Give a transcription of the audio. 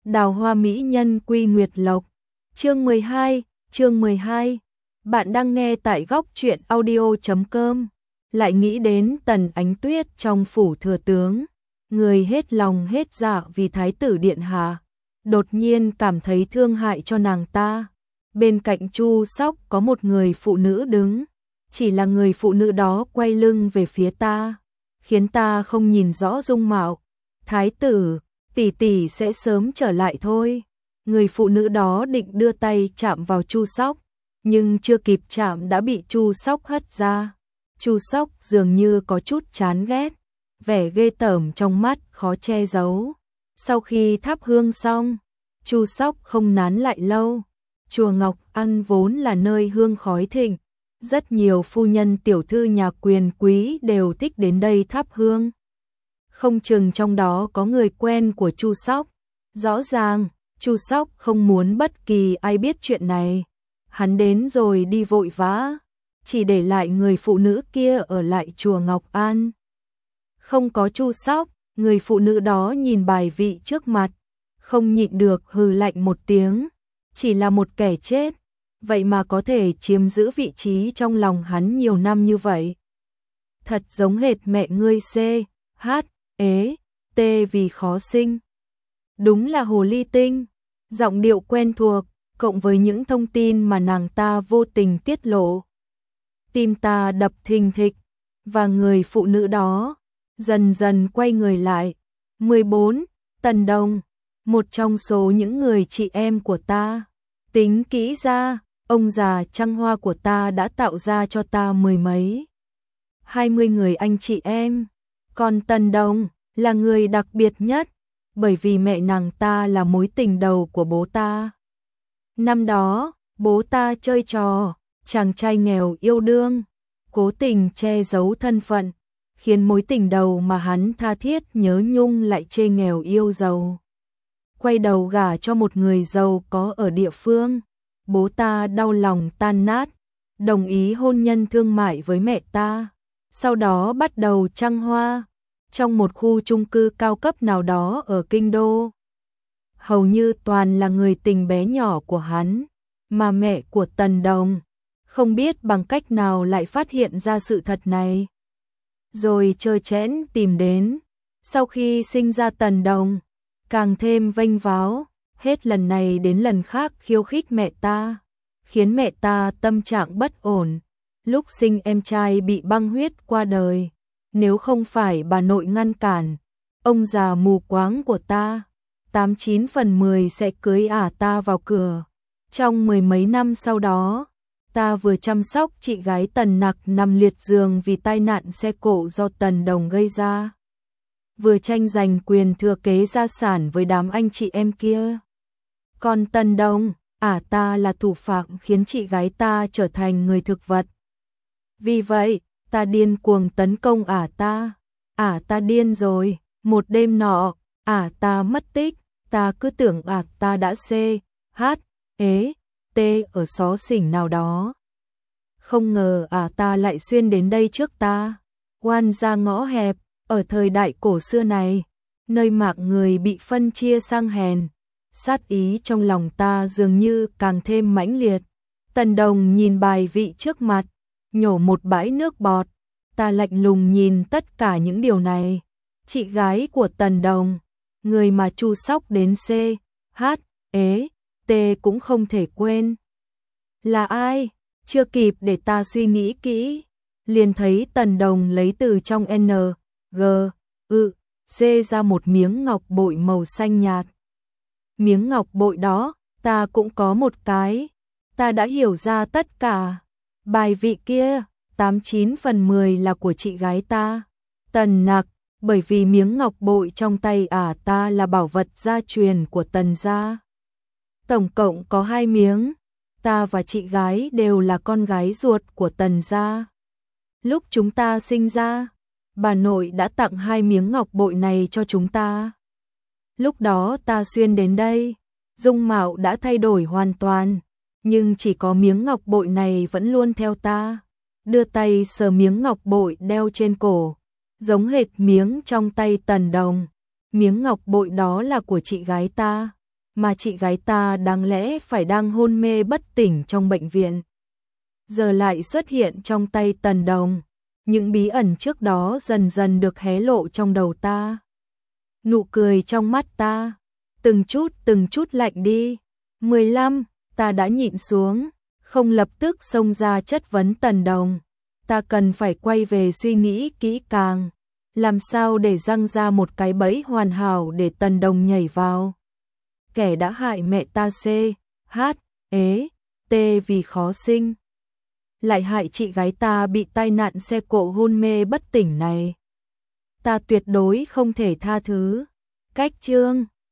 Đào hoa mỹ nhân Quy Nguyệt Lộc. Chương 12. Bạn đang nghe tại góc truyện audio.com. Lại nghĩ đến Tần Ánh Tuyết trong phủ thừa tướng, người hết lòng hết dạ vì thái tử điện hạ, đột nhiên cảm thấy thương hại cho nàng ta. Bên cạnh Chu Sóc có một người phụ nữ đứng, chỉ là người phụ nữ đó quay lưng về phía ta, khiến ta không nhìn rõ dung mạo. Thái tử, tỷ tỷ sẽ sớm trở lại thôi. Người phụ nữ đó định đưa tay chạm vào Chu Sóc, nhưng chưa kịp chạm đã bị Chu Sóc hất ra. Chu Sóc dường như có chút chán ghét, vẻ ghê tởm trong mắt khó che giấu. Sau khi thắp hương xong, Chu Sóc không nán lại lâu. Chùa Ngọc An vốn là nơi hương khói thịnh, rất nhiều phu nhân tiểu thư nhà quyền quý đều thích đến đây thắp hương. Không chừng trong đó có người quen của Chu Sóc. Rõ ràng, Chu Sóc không muốn bất kỳ ai biết chuyện này. Hắn đến rồi đi vội vã, chỉ để lại người phụ nữ kia ở lại chùa Ngọc An. Không có Chu Sóc, người phụ nữ đó nhìn bài vị trước mặt, không nhịn được hừ lạnh một tiếng. Chỉ là một kẻ chết, vậy mà có thể chiếm giữ vị trí trong lòng hắn nhiều năm như vậy. Thật giống hệt mẹ ngươi C.H.E.T vì khó sinh. Đúng là hồ ly tinh. Giọng điệu quen thuộc, cộng với những thông tin mà nàng ta vô tình tiết lộ. Tim ta đập thình thịch, và người phụ nữ đó dần dần quay người lại. 14. Tần Đồng, một trong số những người chị em của ta. Tính kỹ ra, ông già trăng hoa của ta đã tạo ra cho ta mười mấy, 20 người anh chị em. Còn Tần Đồng là người đặc biệt nhất, bởi vì mẹ nàng ta là mối tình đầu của bố ta. Năm đó, bố ta chơi trò chàng trai nghèo yêu đương, cố tình che giấu thân phận, khiến mối tình đầu mà hắn tha thiết nhớ nhung lại chê nghèo yêu giàu. Quay đầu gả cho một người giàu có ở địa phương. Bố ta đau lòng tan nát, đồng ý hôn nhân thương mại với mẹ ta. Sau đó bắt đầu trăng hoa trong một khu chung cư cao cấp nào đó ở kinh đô. Hầu như toàn là người tình bé nhỏ của hắn, mà mẹ của Tần Đồng không biết bằng cách nào lại phát hiện ra sự thật này, rồi trơ trẽn tìm đến. Sau khi sinh ra Tần Đồng, càng thêm vênh váo, hết lần này đến lần khác khiêu khích mẹ ta, khiến mẹ ta tâm trạng bất ổn. Lúc sinh em trai bị băng huyết qua đời, nếu không phải bà nội ngăn cản, ông già mù quáng của ta 89 phần 10 sẽ cưới ta vào cửa. Trong mười mấy năm sau đó, ta vừa chăm sóc chị gái Tần Nặc nằm liệt giường vì tai nạn xe cộ do Tần Đồng gây ra, vừa tranh giành quyền thừa kế gia sản với đám anh chị em kia. Còn Tần Đồng, ta là thủ phạm khiến chị gái ta trở thành người thực vật. Vì vậy, ta điên cuồng tấn công ta. Ta điên rồi. Một đêm nọ, ta mất tích. Ta cứ tưởng ta đã C.H.E.T ở xó xỉnh nào đó. Không ngờ ta lại xuyên đến đây trước ta. Oan ra ngõ hẹp, ở thời đại cổ xưa này, nơi mạng người bị phân chia sang hèn, sát ý trong lòng ta dường như càng thêm mãnh liệt. Tần Đồng nhìn bài vị trước mặt, nhổ một bãi nước bọt. Ta lạnh lùng nhìn tất cả những điều này. Chị gái của Tần Đồng, người mà Chu Sóc đến C.H.E.T cũng không thể quên. Là ai? Chưa kịp để ta suy nghĩ kỹ, liền thấy Tần Đồng lấy từ trong N.G.U.C ra một miếng ngọc bội màu xanh nhạt. Miếng ngọc bội đó, ta cũng có một cái. Ta đã hiểu ra tất cả. Bài vị kia, 89 phần 10 là của chị gái ta, Tần Nặc, bởi vì miếng ngọc bội trong tay ta là bảo vật gia truyền của Tần gia. Tổng cộng có 2 miếng, ta và chị gái đều là con gái ruột của Tần gia. Lúc chúng ta sinh ra, bà nội đã tặng 2 miếng ngọc bội này cho chúng ta. Lúc đó ta xuyên đến đây, dung mạo đã thay đổi hoàn toàn, nhưng chỉ có miếng ngọc bội này vẫn luôn theo ta. Đưa tay sờ miếng ngọc bội đeo trên cổ, giống hệt miếng trong tay Tần Đồng. Miếng ngọc bội đó là của chị gái ta. mà chị gái ta đáng lẽ phải đang hôn mê bất tỉnh trong bệnh viện. Giờ lại xuất hiện trong tay Tần Đồng, những bí ẩn trước đó dần dần được hé lộ trong đầu ta. Nụ cười trong mắt ta, từng chút lạnh đi. 15, ta đã nhịn xuống, không lập tức xông ra chất vấn Tần Đồng. Ta cần phải quay về suy nghĩ kỹ càng, làm sao để răng ra một cái bẫy hoàn hảo để Tần Đồng nhảy vào. Kẻ đã hại mẹ ta CHT vì khó sinh, lại hại chị gái ta bị tai nạn xe cộ hôn mê bất tỉnh này. Ta tuyệt đối không thể tha thứ. Cách chương